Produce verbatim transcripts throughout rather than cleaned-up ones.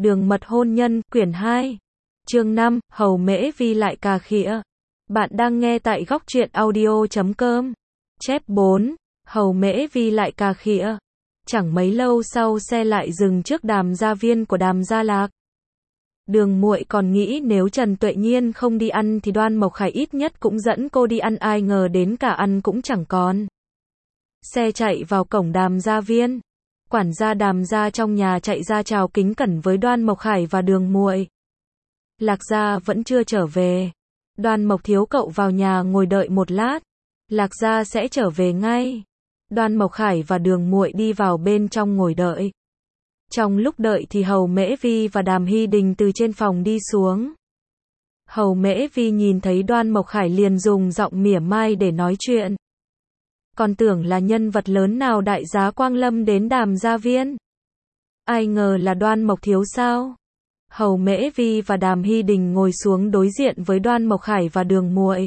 Đường mật hôn nhân, quyển hai. Chương năm, Hầu Mễ Vi lại cà khịa. Bạn đang nghe tại góc truyện audio chấm com. Chép bốn. Hầu Mễ Vi lại cà khịa. Chẳng mấy lâu sau xe lại dừng trước Đàm gia viên của Đàm Gia Lạc. Đường muội còn nghĩ nếu Trần Tuệ Nhiên không đi ăn thì Đoan Mộc Khải ít nhất cũng dẫn cô đi ăn, ai ngờ đến cả ăn cũng chẳng còn. Xe chạy vào cổng Đàm gia viên. Quản gia Đàm gia trong nhà chạy ra chào kính cẩn với Đoan Mộc Khải và Đường muội. Lạc gia vẫn chưa trở về. Đoan Mộc thiếu cậu vào nhà ngồi đợi một lát. Lạc gia sẽ trở về ngay. Đoan Mộc Khải và Đường muội đi vào bên trong ngồi đợi. Trong lúc đợi thì Hầu Mễ Vi và Đàm Hy Đình từ trên phòng đi xuống. Hầu Mễ Vi nhìn thấy Đoan Mộc Khải liền dùng giọng mỉa mai để nói chuyện. Còn tưởng là nhân vật lớn nào đại giá quang lâm đến Đàm gia viên. Ai ngờ là Đoan Mộc thiếu sao? Hầu Mễ Vi và Đàm Hy Đình ngồi xuống đối diện với Đoan Mộc Khải và Đường muội.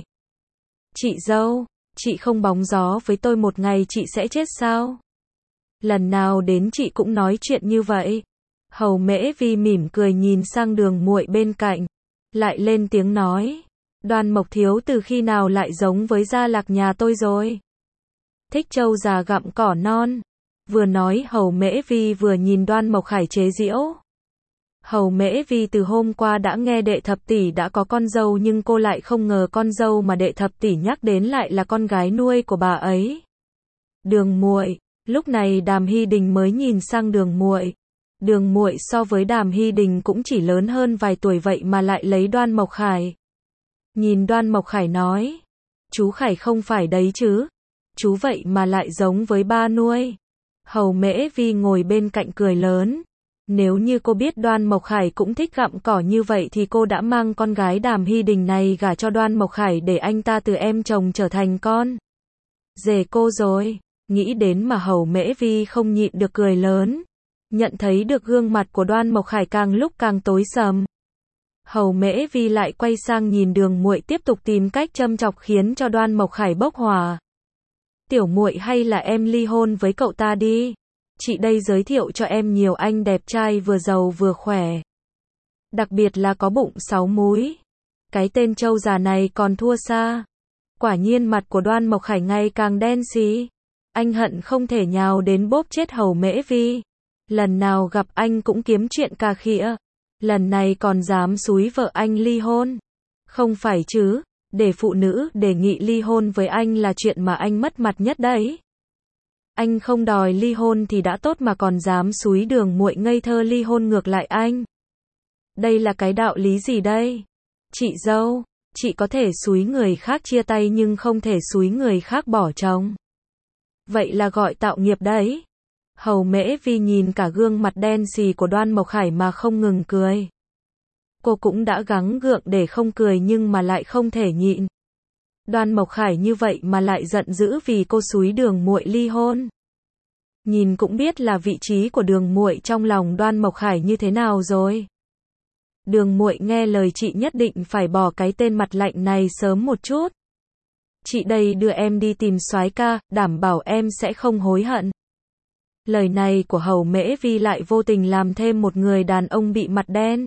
Chị dâu, chị không bóng gió với tôi một ngày chị sẽ chết sao? Lần nào đến chị cũng nói chuyện như vậy. Hầu Mễ Vi mỉm cười nhìn sang Đường muội bên cạnh, lại lên tiếng nói. Đoan Mộc thiếu từ khi nào lại giống với Gia Lạc nhà tôi rồi? Thích trâu già gặm cỏ non. Vừa nói Hầu Mễ Vi vừa nhìn Đoan Mộc Khải chế giễu. Hầu Mễ Vi từ hôm qua đã nghe đệ thập tỷ đã có con dâu nhưng cô lại không ngờ con dâu mà đệ thập tỷ nhắc đến lại là con gái nuôi của bà ấy. Đường muội. Lúc này Đàm Hy Đình mới nhìn sang Đường muội. Đường muội so với Đàm Hy Đình cũng chỉ lớn hơn vài tuổi vậy mà lại lấy Đoan Mộc Khải. Nhìn Đoan Mộc Khải nói. Chú Khải không phải đấy chứ. Chú vậy mà lại giống với ba nuôi. Hầu Mễ Vi ngồi bên cạnh cười lớn. Nếu như cô biết Đoan Mộc Khải cũng thích gặm cỏ như vậy thì cô đã mang con gái Đàm Hy Đình này gả cho Đoan Mộc Khải để anh ta từ em chồng trở thành con rể cô rồi. Nghĩ đến mà Hầu Mễ Vi không nhịn được cười lớn. Nhận thấy được gương mặt của Đoan Mộc Khải càng lúc càng tối sầm. Hầu Mễ Vi lại quay sang nhìn Đường muội tiếp tục tìm cách châm chọc khiến cho Đoan Mộc Khải bốc hỏa. Tiểu muội hay là em ly hôn với cậu ta đi. Chị đây giới thiệu cho em nhiều anh đẹp trai vừa giàu vừa khỏe. Đặc biệt là có bụng sáu múi. Cái tên trâu già này còn thua xa. Quả nhiên mặt của Đoan Mộc Khải ngày càng đen xì. Anh hận không thể nhào đến bóp chết Hầu Mễ Vi. Lần nào gặp anh cũng kiếm chuyện cà khịa. Lần này còn dám xúi vợ anh ly hôn. Không phải chứ, để phụ nữ đề nghị ly hôn với anh là chuyện mà anh mất mặt nhất đấy. Anh không đòi ly hôn thì đã tốt mà còn dám xúi Đường muội ngây thơ ly hôn ngược lại anh. Đây là cái đạo lý gì đây? Chị dâu, chị có thể xúi người khác chia tay nhưng không thể xúi người khác bỏ chồng. Vậy là gọi tạo nghiệp đấy. Hầu Mễ Vi nhìn cả gương mặt đen xì của Đoan Mộc Khải mà không ngừng cười. Cô cũng đã gắng gượng để không cười nhưng mà lại không thể nhịn. Đoan Mộc Khải như vậy mà lại giận dữ vì cô xúi Đường muội ly hôn. Nhìn cũng biết là vị trí của Đường muội trong lòng Đoan Mộc Khải như thế nào rồi. Đường muội nghe lời chị nhất định phải bỏ cái tên mặt lạnh này sớm một chút. Chị đây đưa em đi tìm soái ca, đảm bảo em sẽ không hối hận. Lời này của Hầu Mễ Vi lại vô tình làm thêm một người đàn ông bị mặt đen.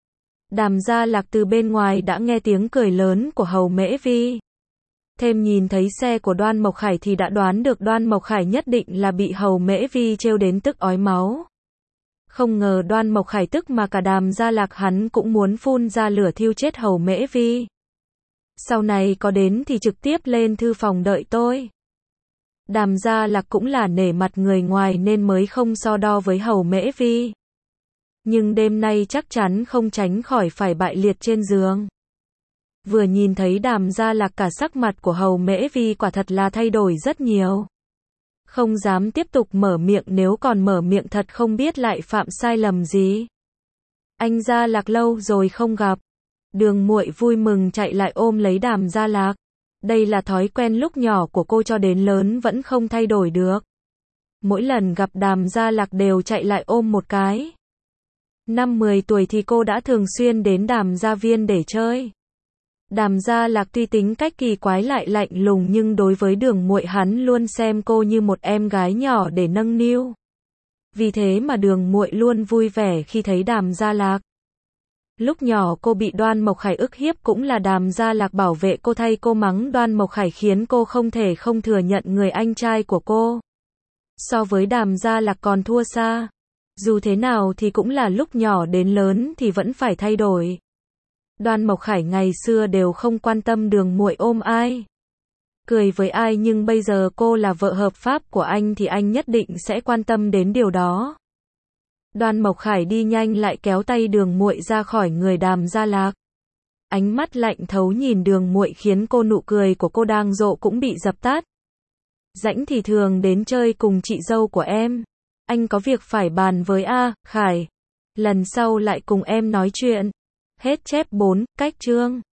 Đàm Gia Lạc từ bên ngoài đã nghe tiếng cười lớn của Hầu Mễ Vi. Thêm nhìn thấy xe của Đoan Mộc Khải thì đã đoán được Đoan Mộc Khải nhất định là bị Hầu Mễ Vi trêu đến tức ói máu. Không ngờ Đoan Mộc Khải tức mà cả Đàm Gia Lạc hắn cũng muốn phun ra lửa thiêu chết Hầu Mễ Vi. Sau này có đến thì trực tiếp lên thư phòng đợi tôi. Đàm Gia Lạc cũng là nể mặt người ngoài nên mới không so đo với Hầu Mễ Vi. Nhưng đêm nay chắc chắn không tránh khỏi phải bại liệt trên giường. Vừa nhìn thấy Đàm Gia Lạc cả sắc mặt của Hầu Mễ Vi quả thật là thay đổi rất nhiều. Không dám tiếp tục mở miệng, nếu còn mở miệng thật không biết lại phạm sai lầm gì. Anh Gia Lạc lâu rồi không gặp. Đường muội vui mừng chạy lại ôm lấy Đàm Gia Lạc. Đây là thói quen lúc nhỏ của cô cho đến lớn vẫn không thay đổi được. Mỗi lần gặp Đàm Gia Lạc đều chạy lại ôm một cái. Năm mười tuổi thì cô đã thường xuyên đến Đàm gia viên để chơi. Đàm Gia Lạc tuy tính cách kỳ quái lại lạnh lùng nhưng đối với Đường muội hắn luôn xem cô như một em gái nhỏ để nâng niu. Vì thế mà Đường Muội luôn vui vẻ khi thấy Đàm Gia Lạc. Lúc nhỏ cô bị Đoan Mộc Khải ức hiếp cũng là Đàm Gia Lạc bảo vệ cô, thay cô mắng Đoan Mộc Khải khiến cô không thể không thừa nhận người anh trai của cô so với Đàm Gia Lạc còn thua xa. Dù thế nào thì cũng là lúc nhỏ đến lớn thì vẫn phải thay đổi. Đoan Mộc Khải ngày xưa đều không quan tâm Đường Muội ôm ai, cười với ai, nhưng bây giờ cô là vợ hợp pháp của anh thì anh nhất định sẽ quan tâm đến điều đó. Đoan Mộc Khải đi nhanh lại kéo tay Đường Muội ra khỏi người Đàm Gia Lạc. Ánh mắt lạnh thấu nhìn Đường Muội khiến cô nụ cười của cô đang rộ cũng bị dập tắt. Rãnh thì thường đến chơi cùng chị dâu của em. Anh có việc phải bàn với A, Khải. Lần sau lại cùng em nói chuyện. Hết chép bốn, cách chương.